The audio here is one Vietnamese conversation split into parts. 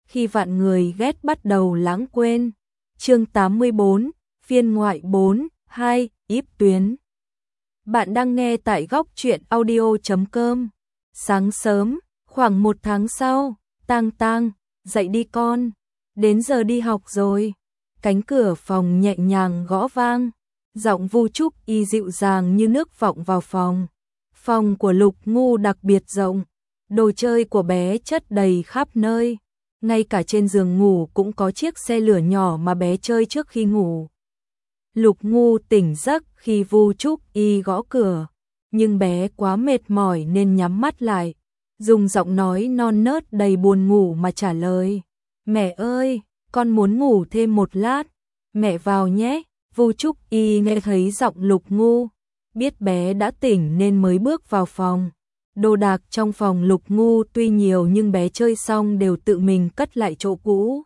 khi vạn người ghét bắt đầu lãng quên. Chương 84, phiên ngoại 4, 2, íp tuyến. Bạn đang nghe tại góc truyện audio.com. Sáng sớm, khoảng 1 tháng sau, Tang Tang, dậy đi con, đến giờ đi học rồi. Cánh cửa phòng nhẹ nhàng gõ vang, giọng Vu Trúc Y dịu dàng như nước vọng vào phòng. Phòng của Lục Ngu đặc biệt rộng, đồ chơi của bé chất đầy khắp nơi. Ngay cả trên giường ngủ cũng có chiếc xe lửa nhỏ mà bé chơi trước khi ngủ. Lục Ngu tỉnh giấc khi Vu Trúc Y gõ cửa, nhưng bé quá mệt mỏi nên nhắm mắt lại, dùng giọng nói non nớt đầy buồn ngủ mà trả lời. Mẹ ơi, con muốn ngủ thêm một lát, mẹ vào nhé. Vu Trúc Y nghe thấy giọng Lục Ngu, biết bé đã tỉnh nên mới bước vào phòng. Đồ đạc trong phòng Lục Ngu tuy nhiều nhưng bé chơi xong đều tự mình cất lại chỗ cũ,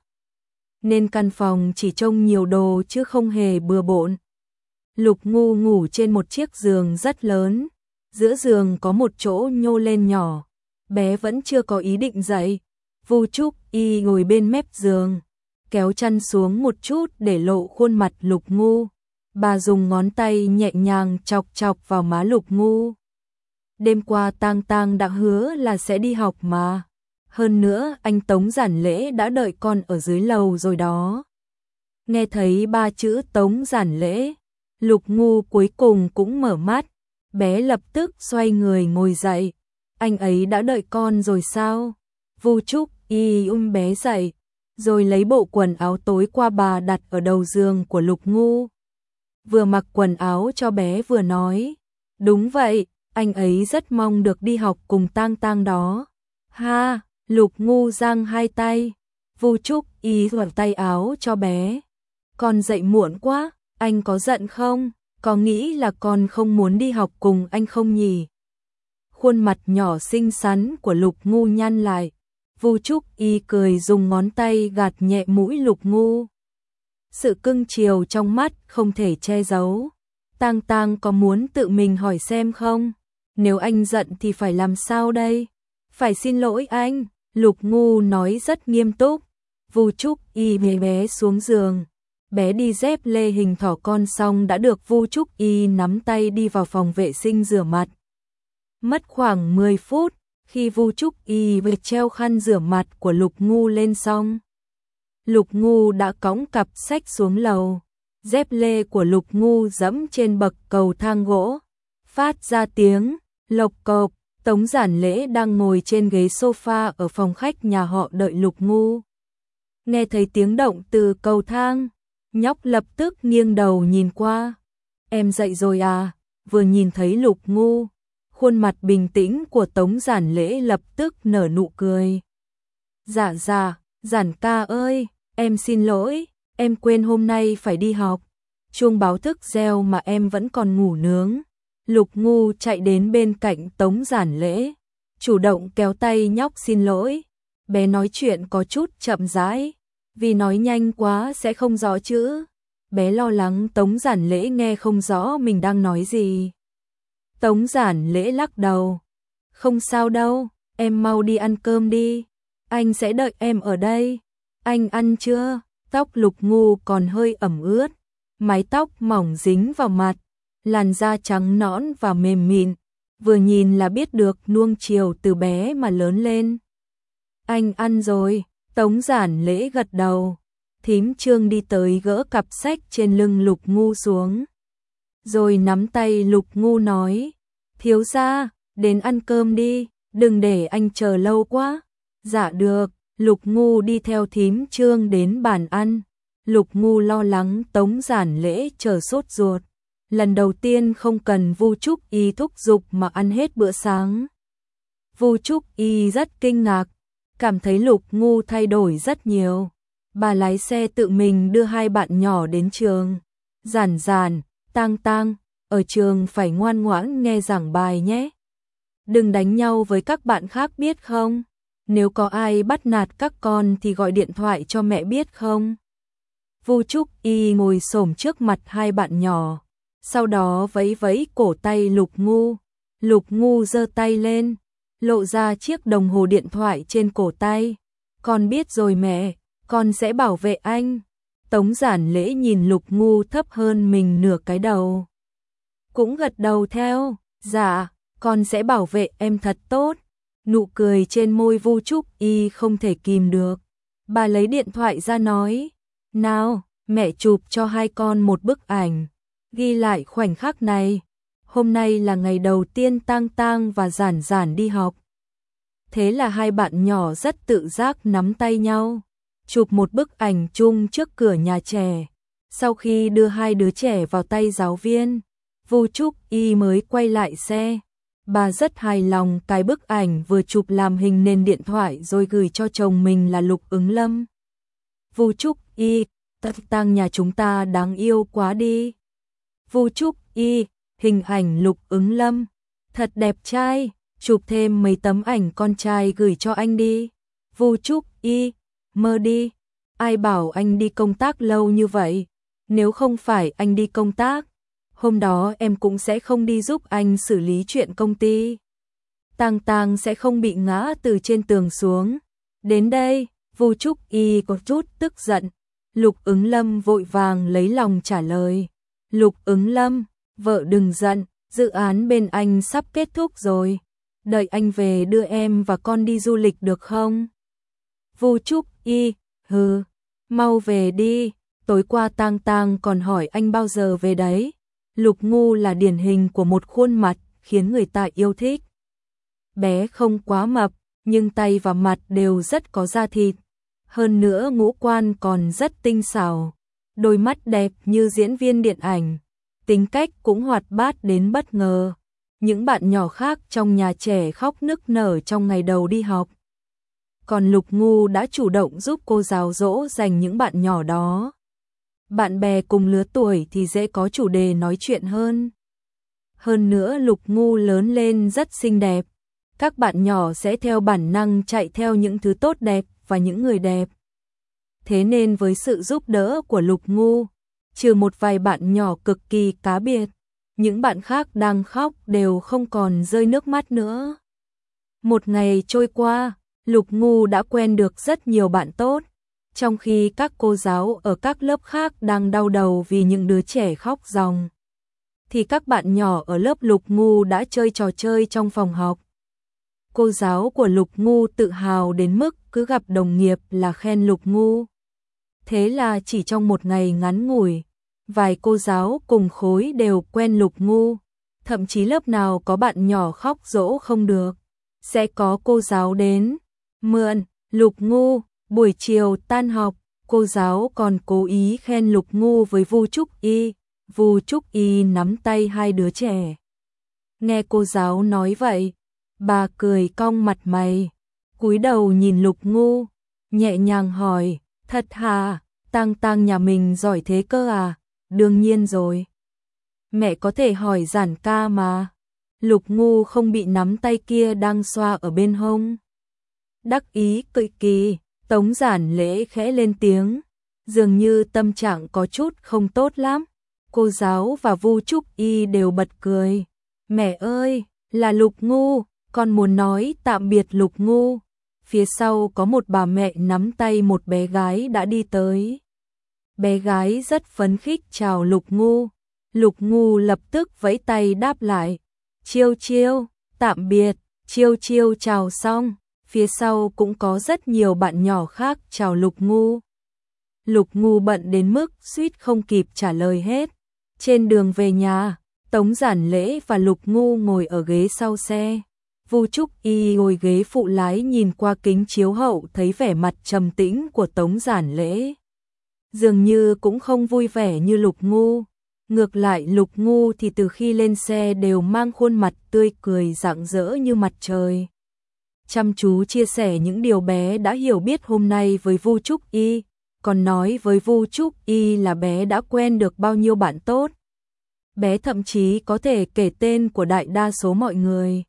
nên căn phòng chỉ trông nhiều đồ chứ không hề bừa bộn. Lục Ngu ngủ trên một chiếc giường rất lớn, giữa giường có một chỗ nhô lên nhỏ. Bé vẫn chưa có ý định dậy. Vu Trúc Y ngồi bên mép giường, kéo chăn xuống một chút để lộ khuôn mặt Lục Ngu. Bà dùng ngón tay nhẹ nhàng chọc chọc vào má Lục Ngu. Đêm qua Tang Tang đã hứa là sẽ đi học mà. Hơn nữa anh Tống Giản Lễ đã đợi con ở dưới lầu rồi đó. Nghe thấy 3 chữ Tống Giản Lễ, Lục Ngu cuối cùng cũng mở mắt. Bé lập tức xoay người ngồi dậy. Anh ấy đã đợi con rồi sao? Vu Trúc Y bé dậy, rồi lấy bộ quần áo tối qua bà đặt ở đầu giường của Lục Ngu. Vừa mặc quần áo cho bé vừa nói, đúng vậy, anh ấy rất mong được đi học cùng Tang Tang đó. Ha, Lục Ngu giang hai tay, Vu Trúc Y thuận tay áo cho bé. Con dậy muộn quá, anh có giận không? Có nghĩ là con không muốn đi học cùng anh không nhỉ? Khuôn mặt nhỏ xinh xắn của Lục Ngu nhăn lại. Vu Trúc Y cười dùng ngón tay gạt nhẹ mũi Lục Ngu. Sự cưng chiều trong mắt không thể che giấu. Tang Tang có muốn tự mình hỏi xem không? Nếu anh giận thì phải làm sao đây? Phải xin lỗi anh, Lục Ngu nói rất nghiêm túc. Vu Trúc Y bế bé xuống giường. Bé đi dép lê hình thỏ con xong đã được Vu Trúc Y nắm tay đi vào phòng vệ sinh rửa mặt. Mất khoảng 10 phút, khi Vu Trúc Y vừa treo khăn rửa mặt của Lục Ngu lên xong, Lục Ngu đã cõng cặp sách xuống lầu. Dép lê của Lục Ngu dẫm trên bậc cầu thang gỗ, phát ra tiếng lộc cộc. Tống Giản Lễ đang ngồi trên ghế sofa ở phòng khách nhà họ đợi Lục Ngu. Nghe thấy tiếng động từ cầu thang, nhóc lập tức nghiêng đầu nhìn qua. Em dậy rồi à? Vừa nhìn thấy Lục Ngu, khuôn mặt bình tĩnh của Tống Giản Lễ lập tức nở nụ cười. Dạ, Giản ca ơi, em xin lỗi, em quên hôm nay phải đi học. Chuông báo thức reo mà em vẫn còn ngủ nướng. Lục Ngu chạy đến bên cạnh Tống Giản Lễ, chủ động kéo tay nhóc xin lỗi. Bé nói chuyện có chút chậm rãi, vì nói nhanh quá sẽ không rõ chữ. Bé lo lắng Tống Giản Lễ nghe không rõ mình đang nói gì. Tống Giản Lễ lắc đầu. Không sao đâu, em mau đi ăn cơm đi. Anh sẽ đợi em ở đây. Anh ăn chưa? Tóc Lục Ngu còn hơi ẩm ướt, mái tóc mỏng dính vào mặt, làn da trắng nõn và mềm mịn, vừa nhìn là biết được nuông chiều từ bé mà lớn lên. Anh ăn rồi, Tống Giản Lễ gật đầu. Thím Trương đi tới gỡ cặp sách trên lưng Lục Ngu xuống, rồi nắm tay Lục Ngu nói, thiếu gia, đến ăn cơm đi, đừng để anh chờ lâu quá. Dạ được. Lục Ngu đi theo thím Trương đến bàn ăn. Lục Ngu lo lắng Tống Giản Lễ chờ sốt ruột. Lần đầu tiên không cần Vu Trúc Y thúc giục mà ăn hết bữa sáng. Vu Trúc Y rất kinh ngạc, cảm thấy Lục Ngu thay đổi rất nhiều. Bà lái xe tự mình đưa hai bạn nhỏ đến trường. Giản, Tang Tang, ở trường phải ngoan ngoãn nghe giảng bài nhé. Đừng đánh nhau với các bạn khác biết không? Nếu có ai bắt nạt các con thì gọi điện thoại cho mẹ biết không? Vu Trúc Y ngồi xổm trước mặt hai bạn nhỏ, sau đó vẫy vẫy cổ tay Lục Ngu. Lục Ngu giơ tay lên, lộ ra chiếc đồng hồ điện thoại trên cổ tay. Con biết rồi mẹ, con sẽ bảo vệ anh. Tống Giản Lễ nhìn Lục Ngu thấp hơn mình nửa cái đầu. Cũng gật đầu theo, dạ, con sẽ bảo vệ em thật tốt. Nụ cười trên môi Vu Trúc Y không thể kìm được. Bà lấy điện thoại ra nói, nào, mẹ chụp cho hai con một bức ảnh, ghi lại khoảnh khắc này. Hôm nay là ngày đầu tiên Tang Tang và Giản Giản đi học. Thế là hai bạn nhỏ rất tự giác nắm tay nhau, chụp một bức ảnh chung trước cửa nhà trẻ. Sau khi đưa hai đứa trẻ vào tay giáo viên, Vu Trúc Y mới quay lại xe. Bà rất hài lòng cái bức ảnh vừa chụp làm hình nền điện thoại rồi gửi cho chồng mình là Lục Ứng Lâm. Vu Trúc Y, Tang nhà chúng ta đáng yêu quá đi. Vu Trúc Y, hình ảnh Lục Ứng Lâm, thật đẹp trai, chụp thêm mấy tấm ảnh con trai gửi cho anh đi. Vu Trúc Y, mơ đi, ai bảo anh đi công tác lâu như vậy, nếu không phải anh đi công tác, hôm đó em cũng sẽ không đi giúp anh xử lý chuyện công ty. Tang Tang sẽ không bị ngã từ trên tường xuống. Đến đây, Vu Trúc Y có chút tức giận. Lục Ứng Lâm vội vàng lấy lòng trả lời. Lục Ứng Lâm, vợ đừng giận, dự án bên anh sắp kết thúc rồi. Đợi anh về đưa em và con đi du lịch được không? Vu Trúc Y, hừ, mau về đi, tối qua Tang Tang còn hỏi anh bao giờ về đấy. Lục Ngu là điển hình của một khuôn mặt khiến người ta yêu thích. Bé không quá mập, nhưng tay và mặt đều rất có da thịt. Hơn nữa ngũ quan còn rất tinh xảo, đôi mắt đẹp như diễn viên điện ảnh, tính cách cũng hoạt bát đến bất ngờ. Những bạn nhỏ khác trong nhà trẻ khóc nức nở trong ngày đầu đi học. Còn Lục Ngu đã chủ động giúp cô giáo dỗ dành những bạn nhỏ đó. Bạn bè cùng lứa tuổi thì dễ có chủ đề nói chuyện hơn. Hơn nữa Lục Ngu lớn lên rất xinh đẹp. Các bạn nhỏ sẽ theo bản năng chạy theo những thứ tốt đẹp và những người đẹp. Thế nên với sự giúp đỡ của Lục Ngu, trừ một vài bạn nhỏ cực kỳ cá biệt, những bạn khác đang khóc đều không còn rơi nước mắt nữa. Một ngày trôi qua, Lục Ngu đã quen được rất nhiều bạn tốt, trong khi các cô giáo ở các lớp khác đang đau đầu vì những đứa trẻ khóc ròng, thì các bạn nhỏ ở lớp Lục Ngu đã chơi trò chơi trong phòng học. Cô giáo của Lục Ngu tự hào đến mức cứ gặp đồng nghiệp là khen Lục Ngu. Thế là chỉ trong một ngày ngắn ngủi, vài cô giáo cùng khối đều quen Lục Ngu, thậm chí lớp nào có bạn nhỏ khóc dỗ không được, sẽ có cô giáo đến mượn Lục Ngu. Buổi chiều tan học, cô giáo còn cố ý khen Lục Ngu với Vu Trúc Y. Vu Trúc Y nắm tay hai đứa trẻ. Nghe cô giáo nói vậy, bà cười cong mặt mày, cúi đầu nhìn Lục Ngu, nhẹ nhàng hỏi, thật hả, Tang Tang nhà mình giỏi thế cơ à? Đương nhiên rồi. Mẹ có thể hỏi Giản ca mà. Lục Ngu không bị nắm tay kia đang xoa ở bên hông. Đắc ý cười kỳ, Tống Giản Lễ khẽ lên tiếng, dường như tâm trạng có chút không tốt lắm. Cô giáo và Vu Trúc Y đều bật cười. Mẹ ơi, là Lục Ngu, con muốn nói tạm biệt Lục Ngu. Phía sau có một bà mẹ nắm tay một bé gái đã đi tới. Bé gái rất phấn khích chào Lục Ngu. Lục Ngu lập tức vẫy tay đáp lại. Chiêu chiêu, tạm biệt, chiêu chiêu chào xong. Phía sau cũng có rất nhiều bạn nhỏ khác chào Lục Ngu. Lục Ngu bận đến mức suýt không kịp trả lời hết. Trên đường về nhà, Tống Giản Lễ và Lục Ngu ngồi ở ghế sau xe. Vu Trúc Y ngồi ghế phụ lái nhìn qua kính chiếu hậu thấy vẻ mặt trầm tĩnh của Tống Giản Lễ. Dường như cũng không vui vẻ như Lục Ngu. Ngược lại Lục Ngu thì từ khi lên xe đều mang khuôn mặt tươi cười rạng rỡ như mặt trời. Chăm chú chia sẻ những điều bé đã hiểu biết hôm nay với Vu Trúc Y, còn nói với Vu Trúc Y là bé đã quen được bao nhiêu bạn tốt. Bé thậm chí có thể kể tên của đại đa số mọi người.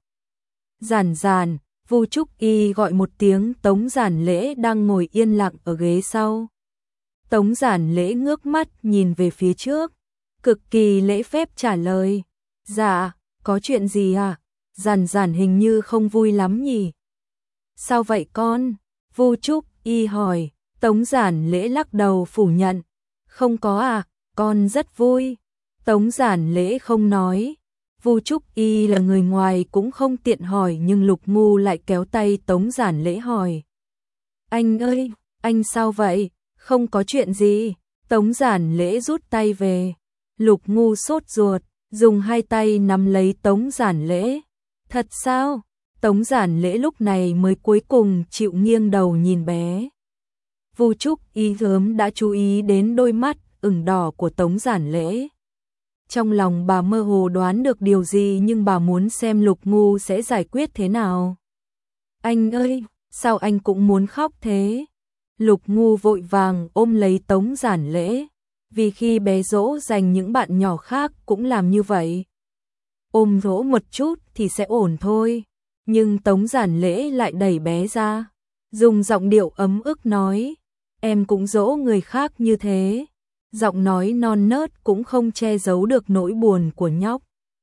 Giản Giản, Vu Trúc Y gọi một tiếng Tống Giản Lễ đang ngồi yên lặng ở ghế sau. Tống Giản Lễ ngước mắt nhìn về phía trước, cực kỳ lễ phép trả lời. Dạ, có chuyện gì à? Giản Giản hình như không vui lắm nhỉ? Sao vậy con? Vu Trúc Y hỏi, Tống Giản Lễ lắc đầu phủ nhận. Không có à, con rất vui. Tống Giản Lễ không nói. Vu Trúc Y là người ngoài cũng không tiện hỏi, nhưng Lục Ngu lại kéo tay Tống Giản Lễ hỏi. Anh ơi, anh sao vậy? Không có chuyện gì. Tống Giản Lễ rút tay về. Lục Ngu sốt ruột, dùng hai tay nắm lấy Tống Giản Lễ. Thật sao? Tống Giản Lễ lúc này mới cuối cùng chịu nghiêng đầu nhìn bé. Vu Trúc Y sớm đã chú ý đến đôi mắt ửng đỏ của Tống Giản Lễ. Trong lòng bà mơ hồ đoán được điều gì, nhưng bà muốn xem Lục Ngu sẽ giải quyết thế nào. Anh ơi, sao anh cũng muốn khóc thế? Lục Ngu vội vàng ôm lấy Tống Giản Lễ, vì khi bé dỗ dành những bạn nhỏ khác cũng làm như vậy. Ôm dỗ một chút thì sẽ ổn thôi. Nhưng Tống Giản Lễ lại đẩy bé ra, dùng giọng điệu ấm ức nói, em cũng dỗ người khác như thế. Giọng nói non nớt cũng không che giấu được nỗi buồn của nhóc.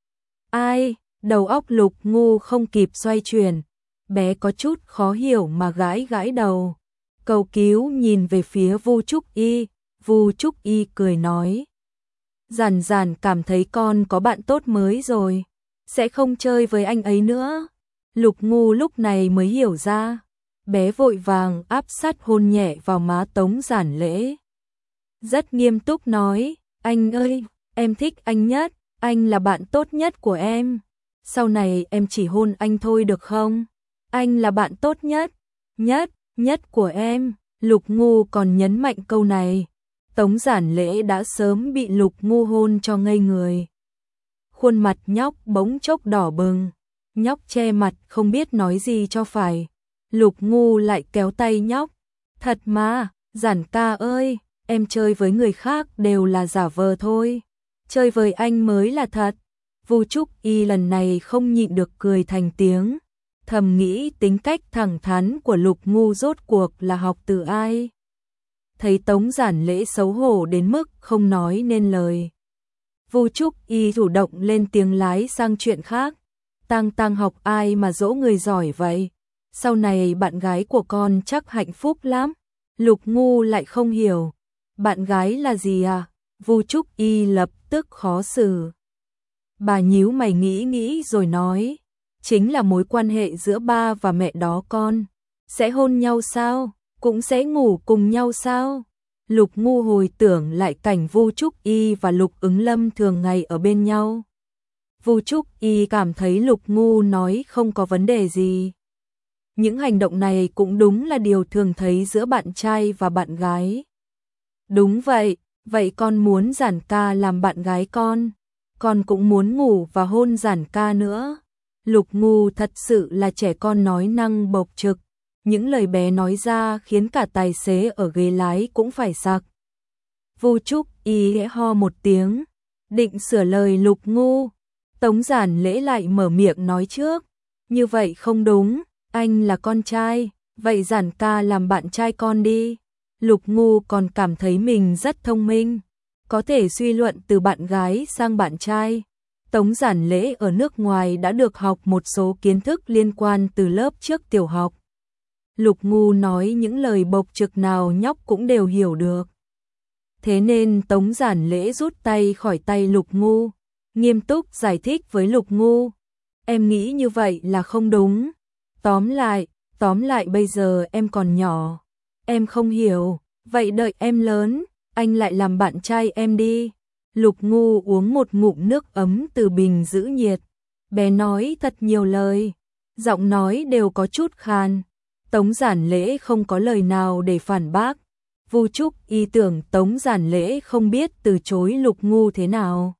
Ai? Đầu óc Lục Ngu không kịp xoay chuyển, bé có chút khó hiểu mà gãi gãi đầu. Cầu cứu nhìn về phía Vu Trúc Y. Vu Trúc Y cười nói, Giản Giản cảm thấy con có bạn tốt mới rồi, sẽ không chơi với anh ấy nữa. Lục Ngu lúc này mới hiểu ra, bé vội vàng áp sát hôn nhẹ vào má Tống Giản Lễ. Rất nghiêm túc nói, anh ơi, em thích anh nhất, anh là bạn tốt nhất của em. Sau này em chỉ hôn anh thôi được không? Anh là bạn tốt nhất, nhất của em. Lục Ngu còn nhấn mạnh câu này. Tống Giản Lễ đã sớm bị Lục Ngu hôn cho ngây người. Khuôn mặt nhóc bỗng chốc đỏ bừng. Nhóc che mặt không biết nói gì cho phải. Lục Ngu lại kéo tay nhóc. Thật mà, Giản ca ơi, em chơi với người khác đều là giả vờ thôi. Chơi với anh mới là thật. Vu Trúc Y lần này không nhịn được cười thành tiếng. Thầm nghĩ tính cách thẳng thắn của Lục Ngu rốt cuộc là học từ ai. Thấy Tống Giản Lễ xấu hổ đến mức không nói nên lời. Vu Trúc Y chủ động lên tiếng lái sang chuyện khác. Tang Tang học ai mà dỗ người giỏi vậy? Sau này bạn gái của con chắc hạnh phúc lắm. Lục Ngu lại không hiểu. Bạn gái là gì à? Vu Trúc Y lập tức khó xử. Bà nhíu mày nghĩ rồi nói. Chính là mối quan hệ giữa ba và mẹ đó con. Sẽ hôn nhau sao? Cũng sẽ ngủ cùng nhau sao? Lục Ngu hồi tưởng lại cảnh Vu Trúc Y và Lục Ứng Lâm thường ngày ở bên nhau. Vu Trúc Y cảm thấy Lục Ngu nói không có vấn đề gì. Những hành động này cũng đúng là điều thường thấy giữa bạn trai và bạn gái. Đúng vậy, vậy con muốn Giản ca làm bạn gái con cũng muốn ngủ và hôn Giản ca nữa. Lục Ngu thật sự là trẻ con nói năng bộc trực. Những lời bé nói ra khiến cả tài xế ở ghế lái cũng phải sặc. Vu Trúc Y khẽ ho một tiếng, định sửa lời Lục Ngu. Tống Giản Lễ lại mở miệng nói trước. Như vậy không đúng, anh là con trai, vậy Giản ca làm bạn trai con đi. Lục Ngu còn cảm thấy mình rất thông minh, có thể suy luận từ bạn gái sang bạn trai. Tống Giản Lễ ở nước ngoài đã được học một số kiến thức liên quan từ lớp trước tiểu học. Lục Ngu nói những lời bộc trực nào nhóc cũng đều hiểu được. Thế nên Tống Giản Lễ rút tay khỏi tay Lục Ngu, nghiêm túc giải thích với Lục Ngu. Em nghĩ như vậy là không đúng. Tóm lại bây giờ em còn nhỏ. Em không hiểu, vậy đợi em lớn, anh lại làm bạn trai em đi. Lục Ngu uống một ngụm nước ấm từ bình giữ nhiệt. Bé nói thật nhiều lời, giọng nói đều có chút khàn. Tống Giản Lễ không có lời nào để phản bác. Vu Trúc Y tưởng Tống Giản Lễ không biết từ chối Lục Ngu thế nào.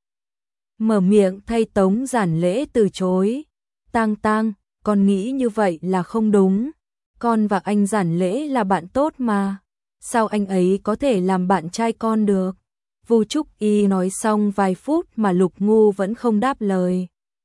Mở miệng thay Tống Giản Lễ từ chối. Tang Tang, con nghĩ như vậy là không đúng. Con và anh Giản Lễ là bạn tốt mà. Sao anh ấy có thể làm bạn trai con được? Vu Trúc Y nói xong vài phút mà Lục Ngu vẫn không đáp lời.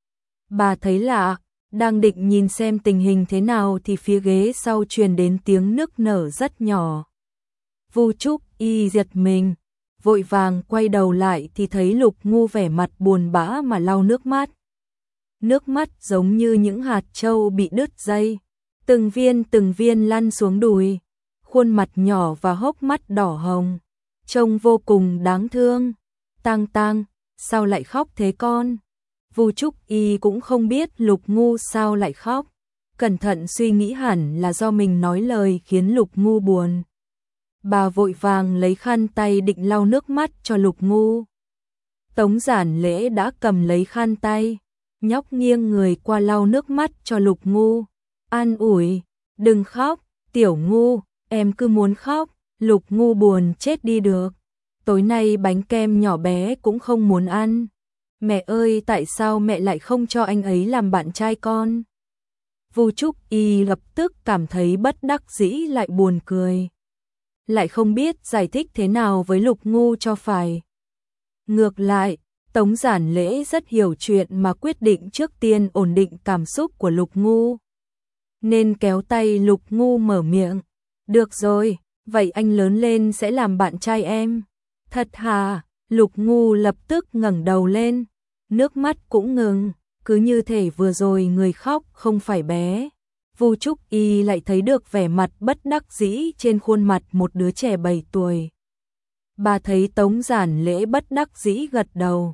Bà thấy lạ, đang định nhìn xem tình hình thế nào thì phía ghế sau truyền đến tiếng nức nở rất nhỏ. Vu Trúc Y giật mình, vội vàng quay đầu lại thì thấy Lục Ngu vẻ mặt buồn bã mà lau nước mắt. Nước mắt giống như những hạt trâu bị đứt dây, từng viên lăn xuống đùi. khuôn mặt nhỏ và hốc mắt đỏ hồng, trông vô cùng đáng thương. Tang Tang, sao lại khóc thế con? Vu Trúc Y cũng không biết Lục Ngu sao lại khóc. Cẩn thận suy nghĩ hẳn là do mình nói lời khiến Lục Ngu buồn. Bà vội vàng lấy khăn tay định lau nước mắt cho Lục Ngu. Tống Giản Lễ đã cầm lấy khăn tay, nhóc nghiêng người qua lau nước mắt cho Lục Ngu. An ủi, đừng khóc, Tiểu Ngu, em cứ muốn khóc. Lục Ngu buồn chết đi được. Tối nay bánh kem nhỏ bé cũng không muốn ăn. Mẹ ơi, tại sao mẹ lại không cho anh ấy làm bạn trai con? Vu Trúc Y lập tức cảm thấy bất đắc dĩ lại buồn cười. Lại không biết giải thích thế nào với Lục Ngu cho phải. Ngược lại, Tống Giản Lễ rất hiểu chuyện mà quyết định trước tiên ổn định cảm xúc của Lục Ngu. Nên kéo tay Lục Ngu mở miệng. Được rồi, vậy anh lớn lên sẽ làm bạn trai em. Thật hả? Lục Ngu lập tức ngẩng đầu lên. Nước mắt cũng ngừng, cứ như thể vừa rồi người khóc không phải bé. Vu Trúc Y lại thấy được vẻ mặt bất đắc dĩ trên khuôn mặt một đứa trẻ 7 tuổi. Bà thấy Tống Giản Lễ bất đắc dĩ gật đầu.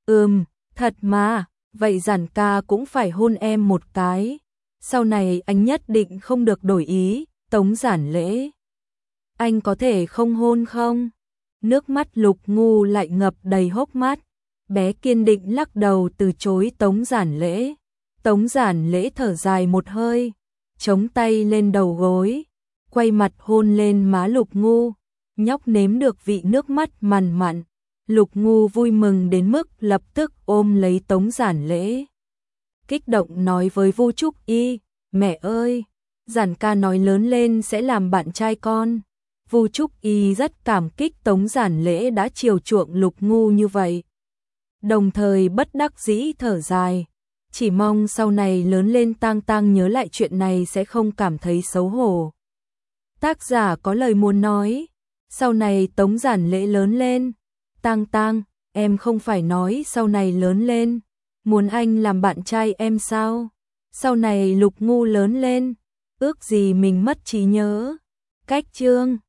Thật mà, vậy Giản ca cũng phải hôn em một cái. Sau này anh nhất định không được đổi ý. Tống Giản Lễ, anh có thể không hôn không? Nước mắt Lục Ngu lại ngập đầy hốc mắt. Bé kiên định lắc đầu từ chối Tống Giản Lễ. Tống Giản Lễ thở dài một hơi, chống tay lên đầu gối, quay mặt hôn lên má Lục Ngu. Nhóc nếm được vị nước mắt mặn mặn. Lục Ngu vui mừng đến mức lập tức ôm lấy Tống Giản Lễ. Kích động nói với Vu Trúc Y, mẹ ơi, Giản ca nói lớn lên sẽ làm bạn trai con. Vu Trúc Y rất cảm kích Tống Giản Lễ đã chiều chuộng Lục Ngu như vậy. Đồng thời bất đắc dĩ thở dài, chỉ mong sau này lớn lên Tang Tang nhớ lại chuyện này sẽ không cảm thấy xấu hổ. Tác giả có lời muốn nói, sau này Tống Giản Lễ lớn lên, Tang Tang, em không phải nói sau này lớn lên, muốn anh làm bạn trai em sao? Sau này Lục Ngu lớn lên, ước gì mình mất trí nhớ. Cách chương